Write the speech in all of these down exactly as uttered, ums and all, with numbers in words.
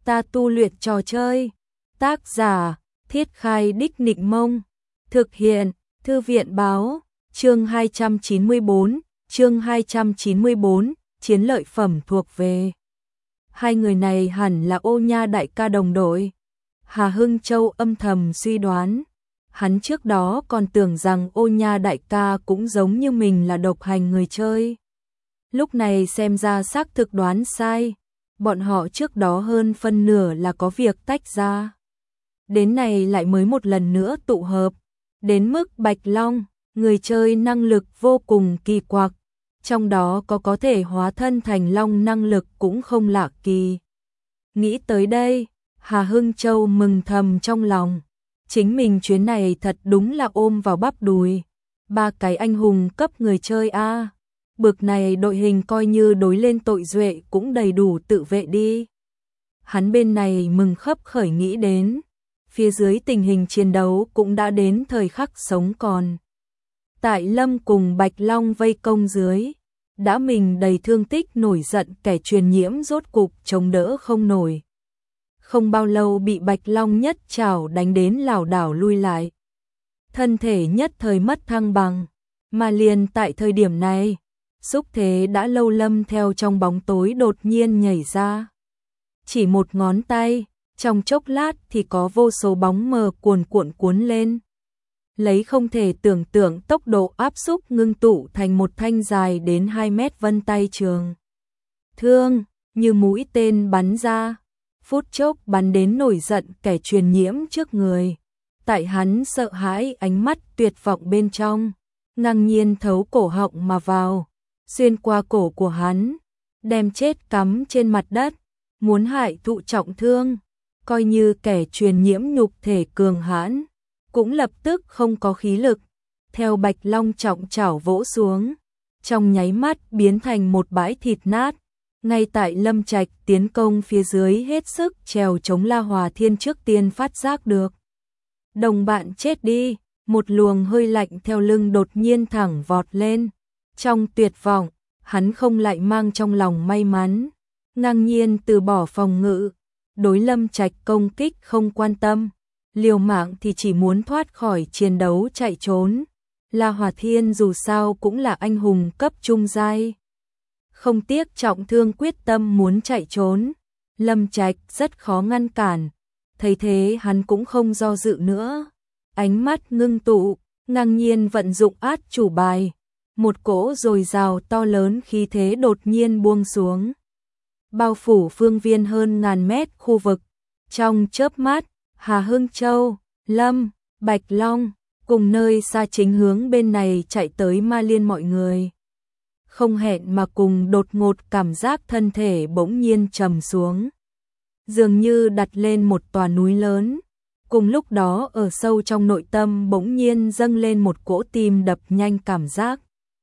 ta tu luyện trò chơi. Tác giả, Thiết Khai Đích Nịnh Mông. Thực hiện, Thư viện Báo. Chương hai trăm chín mươi bốn, chương hai trăm chín mươi bốn, chiến lợi phẩm thuộc về. Hai người này hẳn là Ô Nha đại ca đồng đội. Hà Hưng Châu âm thầm suy đoán. Hắn trước đó còn tưởng rằng Ô Nha đại ca cũng giống như mình là độc hành người chơi. Lúc này xem ra xác thực đoán sai. Bọn họ trước đó hơn phân nửa là có việc tách ra. Đến này lại mới một lần nữa tụ hợp. Đến mức Bạch Long, người chơi năng lực vô cùng kỳ quặc. Trong đó có có thể hóa thân thành long năng lực cũng không lạ kỳ. Nghĩ tới đây, Hà Hưng Châu mừng thầm trong lòng. Chính mình chuyến này thật đúng là ôm vào bắp đùi. Ba cái anh hùng cấp người chơi A. Bực này đội hình coi như đối lên tội duệ cũng đầy đủ tự vệ đi. Hắn bên này mừng khấp khởi nghĩ đến. Phía dưới tình hình chiến đấu cũng đã đến thời khắc sống còn. Tại Lâm cùng Bạch Long vây công dưới. Đã mình đầy thương tích nổi giận kẻ truyền nhiễm rốt cục chống đỡ không nổi. Không bao lâu bị Bạch Long nhất chảo đánh đến lảo đảo lui lại. Thân thể nhất thời mất thăng bằng. Mà liền tại thời điểm này, xúc thế đã lâu lâm theo trong bóng tối đột nhiên nhảy ra. Chỉ một ngón tay, trong chốc lát thì có vô số bóng mờ cuồn cuộn cuốn lên. Lấy không thể tưởng tượng tốc độ áp xúc ngưng tụ thành một thanh dài đến hai mét vân tay trường. Thương, như mũi tên bắn ra, phút chốc bắn đến nổi giận kẻ truyền nhiễm trước người. Tại hắn sợ hãi ánh mắt tuyệt vọng bên trong, ngang nhiên thấu cổ họng mà vào, xuyên qua cổ của hắn, đem chết cắm trên mặt đất, muốn hại thụ trọng thương, coi như kẻ truyền nhiễm nhục thể cường hãn. Cũng lập tức không có khí lực, theo Bạch Long trọng chảo vỗ xuống, trong nháy mắt biến thành một bãi thịt nát. Ngay tại Lâm Trạch tiến công phía dưới hết sức trèo chống La Hòa Thiên trước tiên phát giác được. Đồng bạn chết đi, một luồng hơi lạnh theo lưng đột nhiên thẳng vọt lên. Trong tuyệt vọng, hắn không lại mang trong lòng may mắn, ngang nhiên từ bỏ phòng ngự, đối Lâm Trạch công kích không quan tâm. Liều mạng thì chỉ muốn thoát khỏi chiến đấu chạy trốn. La Hòa Thiên dù sao cũng là anh hùng cấp trung giai. Không tiếc trọng thương quyết tâm muốn chạy trốn. Lâm Trạch rất khó ngăn cản. Thấy thế hắn cũng không do dự nữa. Ánh mắt ngưng tụ, ngang nhiên vận dụng át chủ bài. Một cỗ dồi dào to lớn khí thế đột nhiên buông xuống. Bao phủ phương viên hơn ngàn mét khu vực. Trong chớp mắt, Hà Hưng Châu, Lâm, Bạch Long, cùng nơi xa chính hướng bên này chạy tới Ma Liên mọi người. Không hẹn mà cùng đột ngột cảm giác thân thể bỗng nhiên trầm xuống. Dường như đặt lên một tòa núi lớn. Cùng lúc đó ở sâu trong nội tâm bỗng nhiên dâng lên một cỗ tim đập nhanh cảm giác.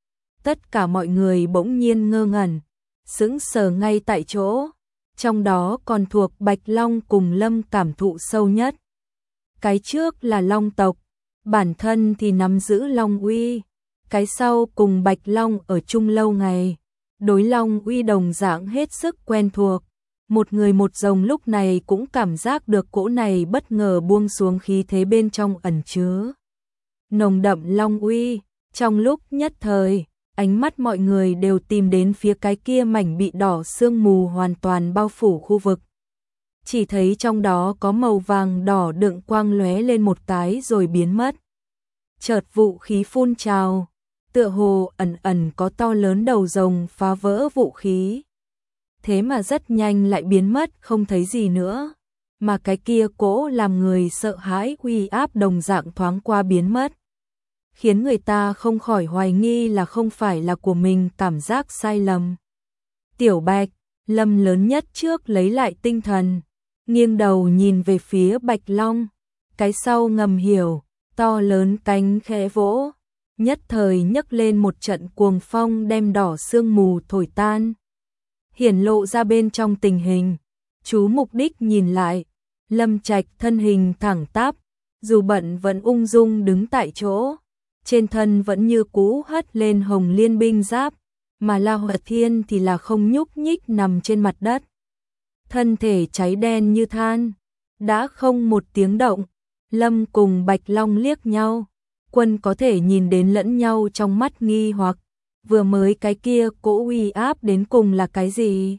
Tất cả mọi người bỗng nhiên ngơ ngẩn, sững sờ ngay tại chỗ. Trong đó còn thuộc Bạch Long cùng Lâm cảm thụ sâu nhất. Cái trước là Long tộc, bản thân thì nắm giữ Long uy. Cái sau cùng Bạch Long ở chung lâu ngày, đối Long uy đồng dạng hết sức quen thuộc. Một người một rồng lúc này cũng cảm giác được cỗ này bất ngờ buông xuống khí thế bên trong ẩn chứa nồng đậm Long uy. Trong lúc nhất thời, ánh mắt mọi người đều tìm đến phía cái kia mảnh bị đỏ sương mù hoàn toàn bao phủ khu vực. Chỉ thấy trong đó có màu vàng đỏ đựng quang lóe lên một cái rồi biến mất. Chợt vũ khí phun trào, tựa hồ ẩn ẩn có to lớn đầu rồng phá vỡ vũ khí. Thế mà rất nhanh lại biến mất không thấy gì nữa. Mà cái kia cỗ làm người sợ hãi uy áp đồng dạng thoáng qua biến mất. Khiến người ta không khỏi hoài nghi là không phải là của mình cảm giác sai lầm. Tiểu Bạch, Lâm lớn nhất trước lấy lại tinh thần, nghiêng đầu nhìn về phía Bạch Long, cái sau ngầm hiểu, to lớn cánh khẽ vỗ, nhất thời nhấc lên một trận cuồng phong đem đỏ sương mù thổi tan. Hiển lộ ra bên trong tình hình, chú mục đích nhìn lại, Lâm Trạch thân hình thẳng tắp, dù bận vẫn ung dung đứng tại chỗ. Trên thân vẫn như cũ hất lên hồng liên binh giáp, mà La Hòa Thiên thì là không nhúc nhích nằm trên mặt đất. thân thể cháy đen như than, đã không một tiếng động. Lâm cùng Bạch Long liếc nhau, Quân có thể nhìn đến lẫn nhau trong mắt nghi hoặc, vừa mới cái kia cỗ uy áp đến cùng là cái gì?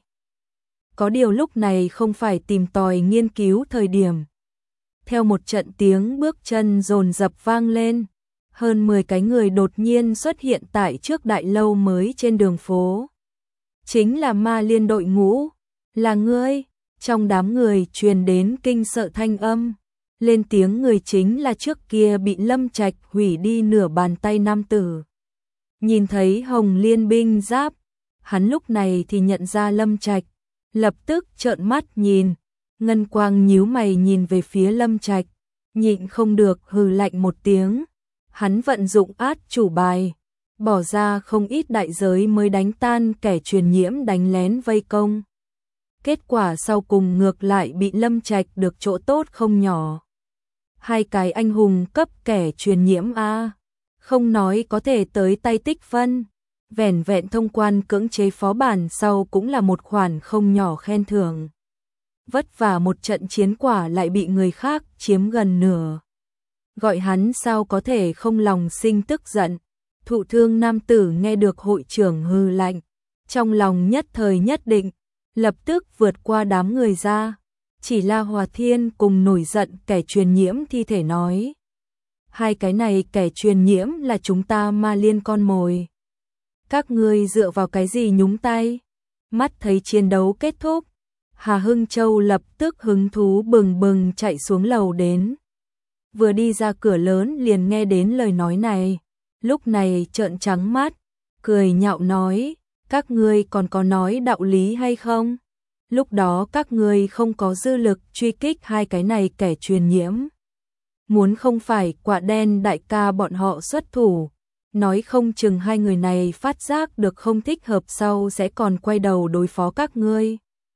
Có điều lúc này không phải tìm tòi nghiên cứu thời điểm. Theo một trận tiếng bước chân dồn dập vang lên, hơn mười cái người đột nhiên xuất hiện tại trước đại lâu mới trên đường phố. Chính là Ma Liên đội ngũ, là ngươi, trong đám người truyền đến kinh sợ thanh âm. Lên tiếng người chính là trước kia bị Lâm Trạch hủy đi nửa bàn tay nam tử. Nhìn thấy Hồng Liên binh giáp, hắn lúc này thì nhận ra Lâm Trạch, lập tức trợn mắt nhìn, ngân quang nhíu mày nhìn về phía Lâm Trạch, nhịn không được hừ lạnh một tiếng. Hắn vận dụng át chủ bài, bỏ ra không ít đại giới mới đánh tan kẻ truyền nhiễm đánh lén vây công. Kết quả sau cùng ngược lại bị Lâm Trạch được chỗ tốt không nhỏ. Hai cái anh hùng cấp kẻ truyền nhiễm a, không nói có thể tới tay tích phân, vẻn vẹn thông quan cưỡng chế phó bản sau cũng là một khoản không nhỏ khen thưởng. Vất vả một trận chiến quả lại bị người khác chiếm gần nửa. Gọi hắn sao có thể không lòng sinh tức giận. Thụ thương nam tử nghe được hội trưởng hừ lạnh, trong lòng nhất thời nhất định, lập tức vượt qua đám người ra. Chỉ La Hòa Thiên cùng nổi giận kẻ truyền nhiễm thi thể nói. Hai cái này kẻ truyền nhiễm là chúng ta Ma Liên con mồi. Các ngươi dựa vào cái gì nhúng tay? Mắt thấy chiến đấu kết thúc, Hà Hưng Châu lập tức hứng thú bừng bừng chạy xuống lầu đến. Vừa đi ra cửa lớn liền nghe đến lời nói này, lúc này trợn trắng mắt, cười nhạo nói, các ngươi còn có nói đạo lý hay không? Lúc đó các ngươi không có dư lực truy kích hai cái này kẻ truyền nhiễm. Muốn không phải Quả Đen đại ca bọn họ xuất thủ, nói không chừng hai người này phát giác được không thích hợp sau sẽ còn quay đầu đối phó các ngươi.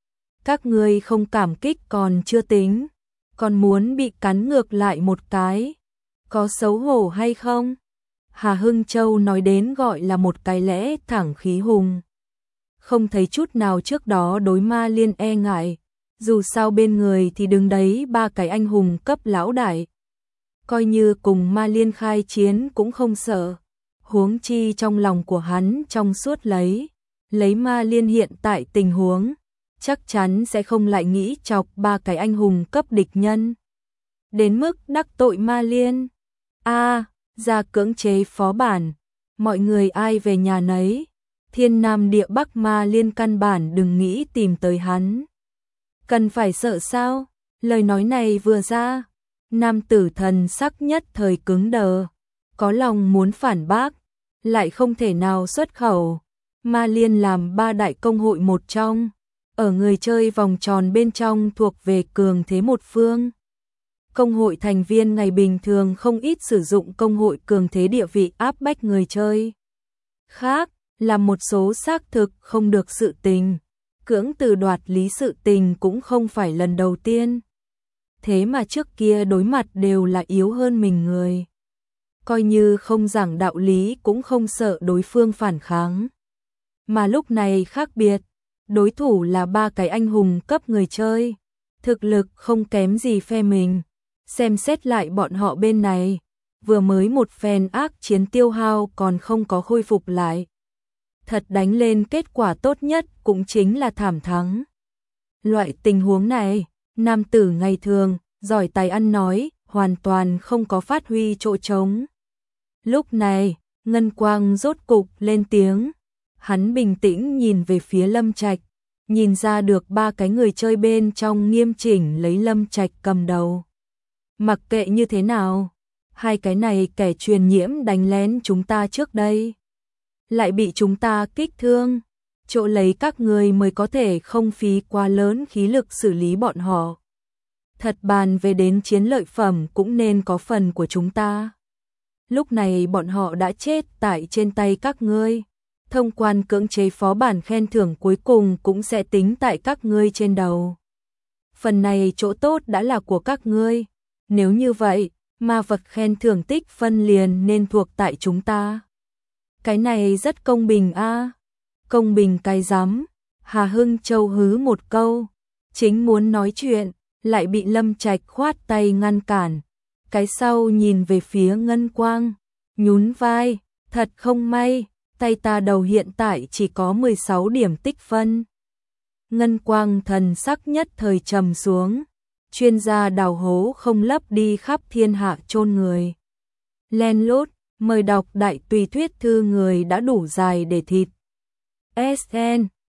Các ngươi không cảm kích còn chưa tính, còn muốn bị cắn ngược lại một cái. Có xấu hổ hay không? Hà Hưng Châu nói đến gọi là một cái lẽ thẳng khí hùng. Không thấy chút nào trước đó đối Ma Liên e ngại, dù sao bên người thì đứng đấy ba cái anh hùng cấp lão đại. Coi như cùng Ma Liên khai chiến cũng không sợ, huống chi trong lòng của hắn trong suốt lấy, lấy Ma Liên hiện tại tình huống, chắc chắn sẽ không lại nghĩ chọc ba cái anh hùng cấp địch nhân. Đến mức đắc tội Ma Liên. A, ra cưỡng chế phó bản, mọi người ai về nhà nấy. Thiên Nam địa Bắc Ma Liên căn bản đừng nghĩ tìm tới hắn. Cần phải sợ sao? Lời nói này vừa ra, nam tử thần sắc nhất thời cứng đờ, có lòng muốn phản bác, lại không thể nào xuất khẩu. Ma Liên làm ba đại công hội một trong, ở người chơi vòng tròn bên trong thuộc về cường thế một phương. Công hội thành viên ngày bình thường không ít sử dụng công hội cường thế địa vị áp bách người chơi. Khác, là một số xác thực không được sự tình, cưỡng từ đoạt lý sự tình cũng không phải lần đầu tiên. Thế mà trước kia đối mặt đều là yếu hơn mình người. Coi như không giảng đạo lý cũng không sợ đối phương phản kháng. Mà lúc này khác biệt, đối thủ là ba cái anh hùng cấp người chơi, thực lực không kém gì phe mình. Xem xét lại bọn họ bên này, vừa mới một phen ác chiến tiêu hao còn không có khôi phục lại. Thật đánh lên kết quả tốt nhất cũng chính là thảm thắng. Loại tình huống này, nam tử ngày thường, giỏi tài ăn nói, hoàn toàn không có phát huy chỗ trống. Lúc này, Ngân Quang rốt cục lên tiếng. Hắn bình tĩnh nhìn về phía Lâm Trạch, nhìn ra được ba cái người chơi bên trong nghiêm chỉnh lấy Lâm Trạch cầm đầu. Mặc kệ như thế nào, hai cái này kẻ truyền nhiễm đánh lén chúng ta trước đây, lại bị chúng ta kích thương, chỗ lấy các người mới có thể không phí quá lớn khí lực xử lý bọn họ. Thật bàn về đến chiến lợi phẩm cũng nên có phần của chúng ta. Lúc này bọn họ đã chết tại trên tay các ngươi, thông quan cưỡng chế phó bản khen thưởng cuối cùng cũng sẽ tính tại các ngươi trên đầu. Phần này chỗ tốt đã là của các ngươi, nếu như vậy, ma vật khen thưởng tích phân liền nên thuộc tại chúng ta. Cái này rất công bình a. À. Công bình cái rắm. Hà Hưng Châu hứ một câu, chính muốn nói chuyện, lại bị Lâm Trạch khoát tay ngăn cản. Cái sau nhìn về phía Ngân Quang, nhún vai, thật không may, tay ta đầu hiện tại chỉ có mười sáu điểm tích phân. Ngân Quang thần sắc nhất thời trầm xuống, chuyên gia đào hố không lấp đi khắp thiên hạ chôn người. Len lút, mời đọc đại tùy thuyết thư người đã đủ dài để thịt. ét en